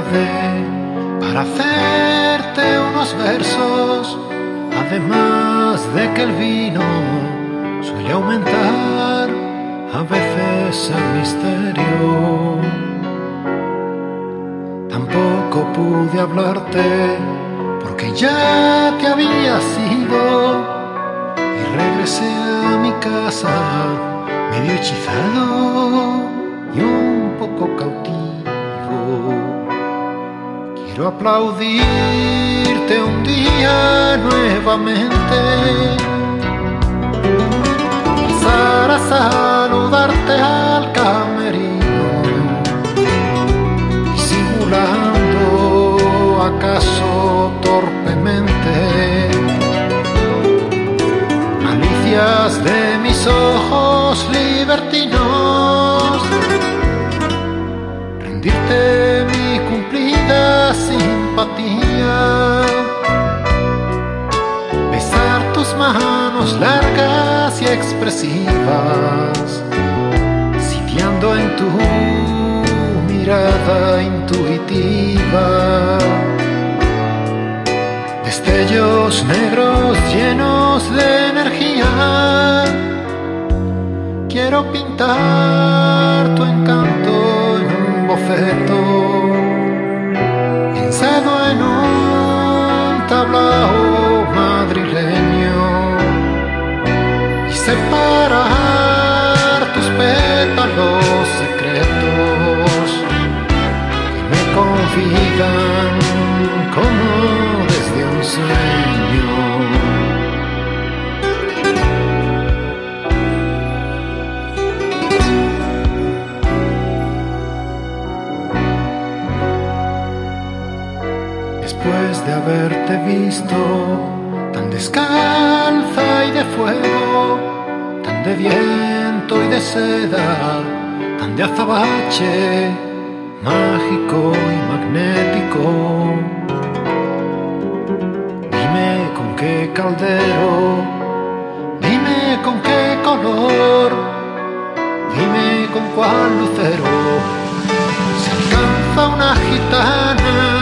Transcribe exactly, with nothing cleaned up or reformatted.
tarde para hacerte unos versos, además de que el vino suele aumentar a veces el misterio. Tampoco pude hablarte porque ya te habías ido y regresé a mi casa medio hechizado y un poco cautivo. Quiero aplaudirte un día nuevamente, pasar a saludarte al camerino, disimulando acaso torpemente malicias de mis ojos libertinos, rendirte mi cumplida simpatía, besar tus manos largas y expresivas, sitiando en tu mirada intuitiva, destellos negros llenos de energía. Quiero pintar tu encanto en un boceto, pensado en un tablao madrileño, y separar tus pétalos secretos que me confidan como desde un sueño. Después de haberte visto tan descalza y de fuego, tan de viento y de seda, tan de azabache, mágico y magnético, dime con qué caldero, dime con qué color, dime con cuál lucero se alcanza una gitana